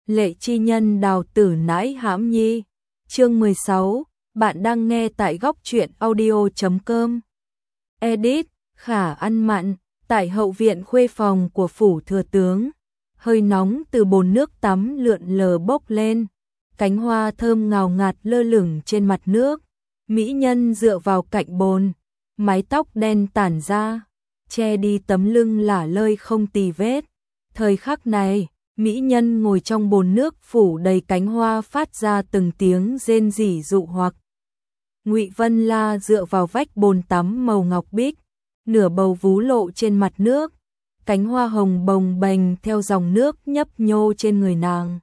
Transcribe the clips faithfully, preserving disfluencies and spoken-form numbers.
Lệ chi nhân đào tử nãi hãm nhi. Chương mười sáu, bạn đang nghe tại góc truyện audio chấm com. Edit, Khả ăn mặn, tại hậu viện khuê phòng của phủ thừa tướng. Hơi nóng từ bồn nước tắm lượn lờ bốc lên, cánh hoa thơm ngào ngạt lơ lửng trên mặt nước. Mỹ nhân dựa vào cạnh bồn, mái tóc đen tản ra, che đi tấm lưng lả lơi không tì vết. Thời khắc này, mỹ nhân ngồi trong bồn nước phủ đầy cánh hoa phát ra từng tiếng rên rỉ dụ hoặc. Ngụy Vân La dựa vào vách bồn tắm màu ngọc bích, nửa bầu vú lộ trên mặt nước, cánh hoa hồng bồng bềnh theo dòng nước nhấp nhô trên người nàng.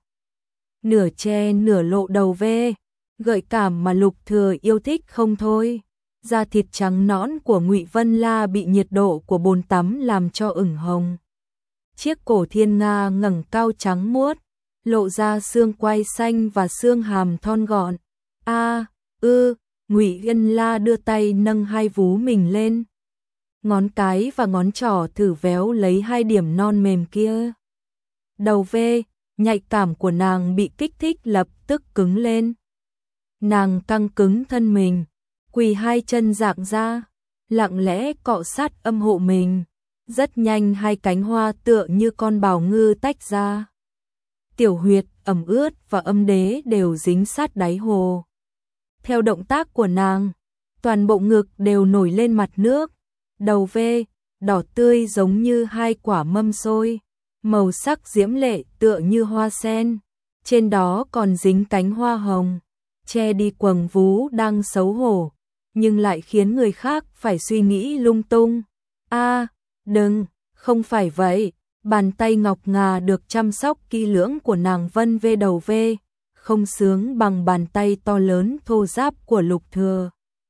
Nửa che nửa lộ đầu ve, gợi cảm mà Lục Thừa yêu thích không thôi. Da thịt trắng nõn của Ngụy Vân La bị nhiệt độ của bồn tắm làm cho ửng hồng. Chiếc cổ thiên nga ngẩng cao trắng muốt, lộ ra xương quai xanh và xương hàm thon gọn. A, ư, Ngụy Vân La đưa tay nâng hai vú mình lên. Ngón cái và ngón trỏ thử véo lấy hai điểm non mềm kia. Đầu ve, nhạy cảm của nàng bị kích thích lập tức cứng lên. Nàng căng cứng thân mình, quỳ hai chân dạng ra, lặng lẽ cọ sát âm hộ mình. Rất nhanh hai cánh hoa tựa như con bào ngư tách ra. Tiểu huyệt, ẩm ướt và âm đế đều dính sát đáy hồ. Theo động tác của nàng, toàn bộ ngực đều nổi lên mặt nước. Đầu ve, đỏ tươi giống như hai quả mâm xôi, màu sắc diễm lệ tựa như hoa sen. Trên đó còn dính cánh hoa hồng, che đi quầng vú đang xấu hổ, nhưng lại khiến người khác phải suy nghĩ lung tung. A, đừng, không phải vậy. Bàn tay ngọc ngà được chăm sóc kỹ lưỡng của nàng vân vê đầu ve, không sướng bằng bàn tay to lớn thô ráp của Lục Thừa.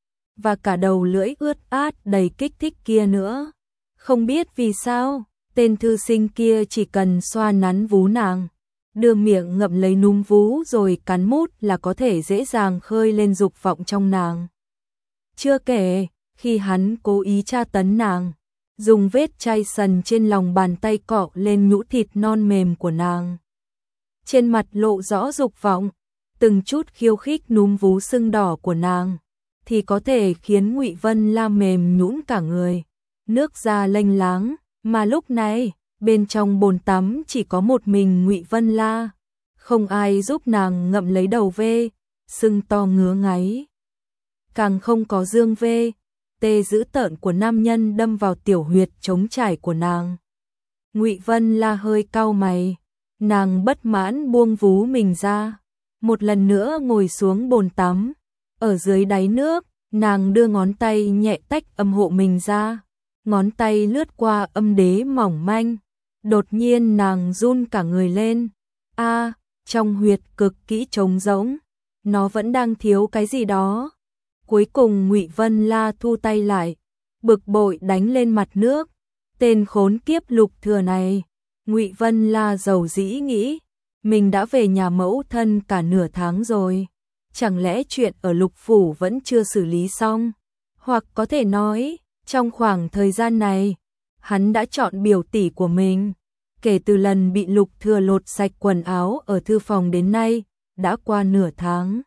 Và cả đầu lưỡi ướt át đầy kích thích kia nữa. Không biết vì sao, tên thư sinh kia chỉ cần xoa nắn vú nàng, đưa miệng ngậm lấy núm vú rồi cắn mút là có thể dễ dàng khơi lên dục vọng trong nàng. Chưa kể, khi hắn cố ý tra tấn nàng, dùng vết chai sần trên lòng bàn tay cọ lên nhũ thịt non mềm của nàng. Trên mặt lộ rõ dục vọng, từng chút khiêu khích núm vú sưng đỏ của nàng, thì có thể khiến Ngụy Vân La mềm nhũn cả người, nước da lênh láng. Mà lúc này, bên trong bồn tắm chỉ có một mình Ngụy Vân La, không ai giúp nàng ngậm lấy đầu ve, sưng to ngứa ngáy. Càng không có dương ve, tê dữ tợn của nam nhân đâm vào tiểu huyệt trống trải của nàng. Ngụy Vân La hơi cau mày, nàng bất mãn buông vú mình ra, một lần nữa ngồi xuống bồn tắm. Ở dưới đáy nước, nàng đưa ngón tay nhẹ tách âm hộ mình ra, ngón tay lướt qua âm đế mỏng manh. Đột nhiên nàng run cả người lên. A, trong huyệt cực kỹ trống rỗng, nó vẫn đang thiếu cái gì đó. Cuối cùng Ngụy Vân La thu tay lại, bực bội đánh lên mặt nước. Tên khốn kiếp Lục Thừa này. Ngụy Vân La dầu dĩ nghĩ, mình đã về nhà mẫu thân cả nửa tháng rồi, chẳng lẽ chuyện ở Lục phủ vẫn chưa xử lý xong? Hoặc có thể nói, trong khoảng thời gian này, hắn đã chọn biểu tỷ của mình. Kể từ lần bị Lục Thừa lột sạch quần áo ở thư phòng đến nay, đã qua nửa tháng.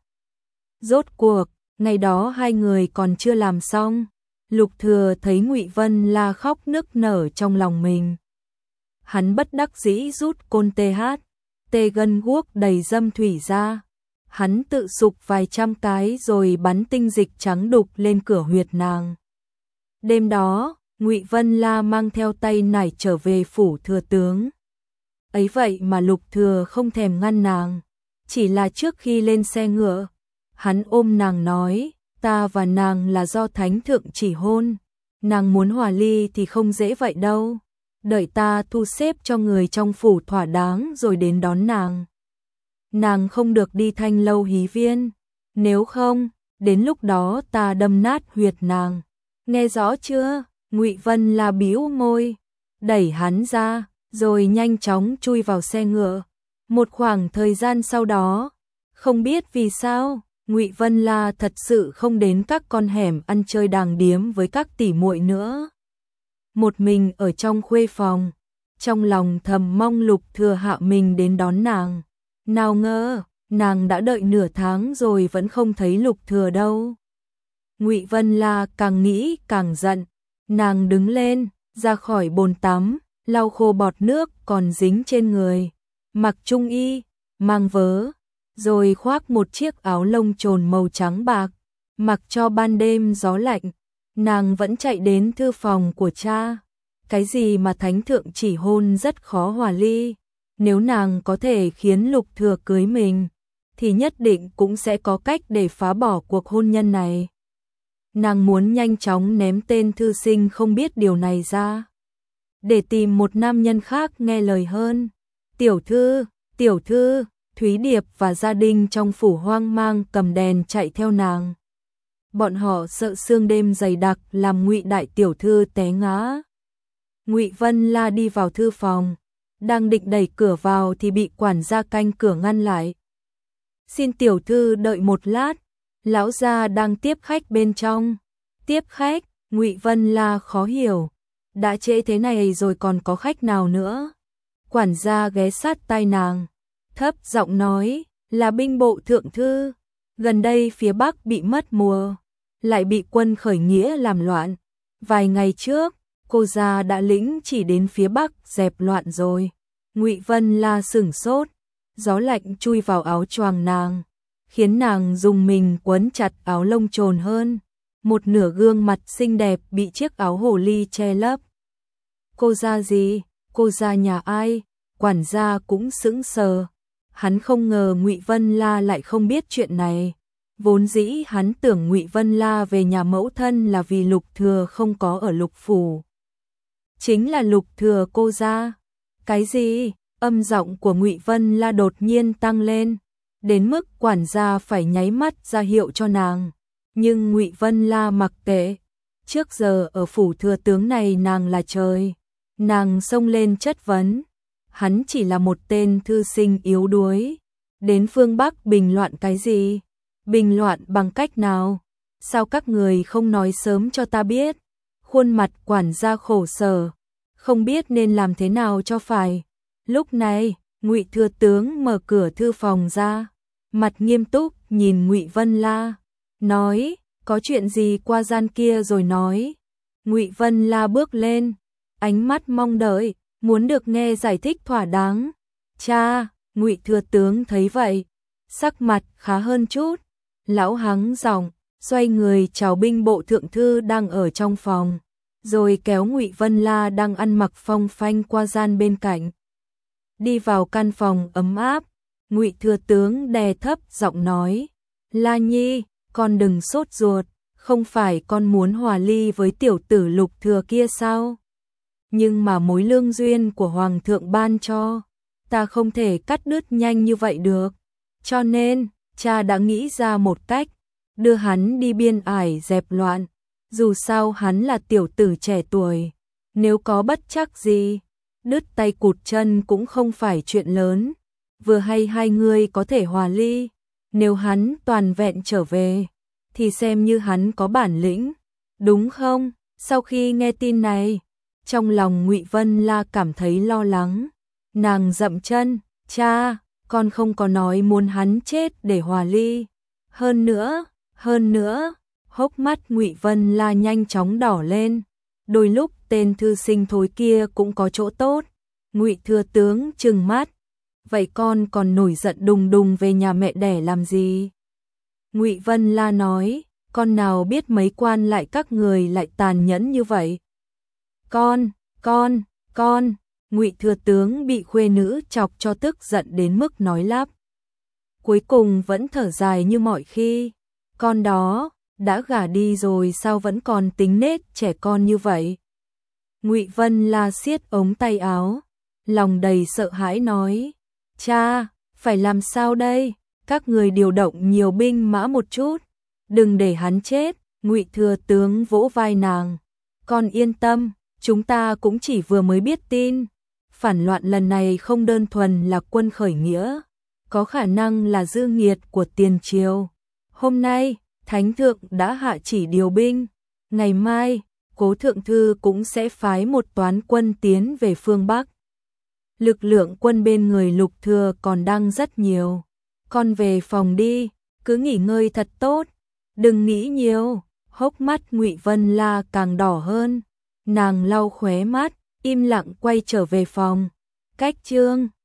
Rốt cuộc, ngày đó hai người còn chưa làm xong. Lục Thừa thấy Ngụy Vân La khóc nức nở trong lòng mình. Hắn bất đắc dĩ rút côn tê hát, tê gân guốc đầy dâm thủy ra. Hắn tự sục vài trăm cái rồi bắn tinh dịch trắng đục lên cửa huyệt nàng. Đêm đó, Ngụy Vân La mang theo tay nải trở về phủ thừa tướng. Ấy vậy mà Lục Thừa không thèm ngăn nàng. Chỉ là trước khi lên xe ngựa, hắn ôm nàng nói, ta và nàng là do thánh thượng chỉ hôn. Nàng muốn hòa ly thì không dễ vậy đâu. Đợi ta thu xếp cho người trong phủ thỏa đáng rồi đến đón nàng. Nàng không được đi Thanh Lâu hí viên, nếu không, đến lúc đó ta đâm nát huyệt nàng. Nghe rõ chưa? Ngụy Vân La bĩu môi, đẩy hắn ra, rồi nhanh chóng chui vào xe ngựa. Một khoảng thời gian sau đó, không biết vì sao, Ngụy Vân La thật sự không đến các con hẻm ăn chơi đàng điếm với các tỷ muội nữa. Một mình ở trong khuê phòng, trong lòng thầm mong Lục Thừa hạ mình đến đón nàng. Nào ngờ, nàng đã đợi nửa tháng rồi vẫn không thấy Lục Thừa đâu. Ngụy Vân La càng nghĩ càng giận, nàng đứng lên, ra khỏi bồn tắm, lau khô bọt nước còn dính trên người, mặc trung y, mang vớ, rồi khoác một chiếc áo lông trồn màu trắng bạc, mặc cho ban đêm gió lạnh, nàng vẫn chạy đến thư phòng của cha. Cái gì mà thánh thượng chỉ hôn rất khó hòa ly, nếu nàng có thể khiến Lục Thừa cưới mình, thì nhất định cũng sẽ có cách để phá bỏ cuộc hôn nhân này. Nàng muốn nhanh chóng ném tên thư sinh không biết điều này ra, để tìm một nam nhân khác nghe lời hơn. Tiểu thư, tiểu thư, Thúy Điệp và gia đình trong phủ hoang mang cầm đèn chạy theo nàng. Bọn họ sợ sương đêm dày đặc làm Ngụy đại tiểu thư té ngã. Ngụy Vân La đi vào thư phòng, đang định đẩy cửa vào thì bị quản gia canh cửa ngăn lại. Xin tiểu thư đợi một lát, lão gia đang tiếp khách bên trong. Tiếp khách? Ngụy Vân La khó hiểu, đã trễ thế này rồi còn có khách nào nữa? Quản gia ghé sát tai nàng, thấp giọng nói, là binh bộ thượng thư, gần đây phía Bắc bị mất mùa, lại bị quân khởi nghĩa làm loạn. Vài ngày trước, cô gia đã lĩnh chỉ đến phía Bắc dẹp loạn rồi. Ngụy Vân La sửng sốt, gió lạnh chui vào áo choàng nàng, khiến nàng dùng mình quấn chặt áo lông trồn hơn. Một nửa gương mặt xinh đẹp bị chiếc áo hồ ly che lấp. Cô gia gì? Cô gia nhà ai? Quản gia cũng sững sờ. Hắn không ngờ Ngụy Vân La lại không biết chuyện này. Vốn dĩ hắn tưởng Ngụy Vân La về nhà mẫu thân là vì Lục Thừa không có ở Lục phủ. Chính là Lục Thừa cô gia. Cái gì? Âm giọng của Ngụy Vân La đột nhiên tăng lên, đến mức quản gia phải nháy mắt ra hiệu cho nàng. Nhưng Ngụy Vân La mặc kệ. Trước giờ ở phủ thừa tướng này nàng là trời. Nàng xông lên chất vấn. Hắn chỉ là một tên thư sinh yếu đuối. Đến phương Bắc bình loạn cái gì? Bình loạn bằng cách nào? Sao các người không nói sớm cho ta biết? Khuôn mặt quản gia khổ sở, không biết nên làm thế nào cho phải. Lúc này, Ngụy thừa tướng mở cửa thư phòng ra, mặt nghiêm túc nhìn Ngụy Vân La, nói, có chuyện gì qua gian kia rồi nói. Ngụy Vân La bước lên, ánh mắt mong đợi, muốn được nghe giải thích thỏa đáng. Cha, Ngụy thừa tướng thấy vậy, sắc mặt khá hơn chút, lão hắng giọng, xoay người chào binh bộ thượng thư đang ở trong phòng, rồi kéo Ngụy Vân La đang ăn mặc phong phanh qua gian bên cạnh. Đi vào căn phòng ấm áp, Ngụy thừa tướng đè thấp giọng nói, La Nhi, con đừng sốt ruột, không phải con muốn hòa ly với tiểu tử Lục Thừa kia sao? Nhưng mà mối lương duyên của Hoàng thượng ban cho, ta không thể cắt đứt nhanh như vậy được. Cho nên, cha đã nghĩ ra một cách, đưa hắn đi biên ải dẹp loạn. Dù sao hắn là tiểu tử trẻ tuổi, nếu có bất trắc gì, đứt tay cụt chân cũng không phải chuyện lớn. Vừa hay hai người có thể hòa ly, nếu hắn toàn vẹn trở về, thì xem như hắn có bản lĩnh, đúng không? Sau khi nghe tin này, trong lòng Ngụy Vân La cảm thấy lo lắng. Nàng dậm chân, cha, con không có nói muốn hắn chết để hòa ly. Hơn nữa, hơn nữa, hốc mắt Ngụy Vân La nhanh chóng đỏ lên. Đôi lúc tên thư sinh thối kia cũng có chỗ tốt. Ngụy thừa tướng trừng mắt, vậy con còn nổi giận đùng đùng về nhà mẹ đẻ làm gì? Ngụy Vân La nói, con nào biết mấy quan lại các người lại tàn nhẫn như vậy. Con, con, con, Ngụy thừa tướng bị khuê nữ chọc cho tức giận đến mức nói lắp. Cuối cùng vẫn thở dài như mọi khi, con đó, đã gả đi rồi sao vẫn còn tính nết trẻ con như vậy. Ngụy Vân La siết ống tay áo, lòng đầy sợ hãi nói, cha, phải làm sao đây? Các người điều động nhiều binh mã một chút, đừng để hắn chết. Ngụy thừa tướng vỗ vai nàng, con yên tâm, chúng ta cũng chỉ vừa mới biết tin. Phản loạn lần này không đơn thuần là quân khởi nghĩa, có khả năng là dư nghiệt của tiền triều. Hôm nay, Thánh thượng đã hạ chỉ điều binh, ngày mai, Cố thượng thư cũng sẽ phái một toán quân tiến về phương Bắc. lực lượng quân bên người Lục Thừa còn đang rất nhiều. Con về phòng đi, cứ nghỉ ngơi thật tốt, đừng nghĩ nhiều. Hốc mắt Ngụy Vân La càng đỏ hơn, nàng lau khóe mắt, im lặng quay trở về phòng. Cách chương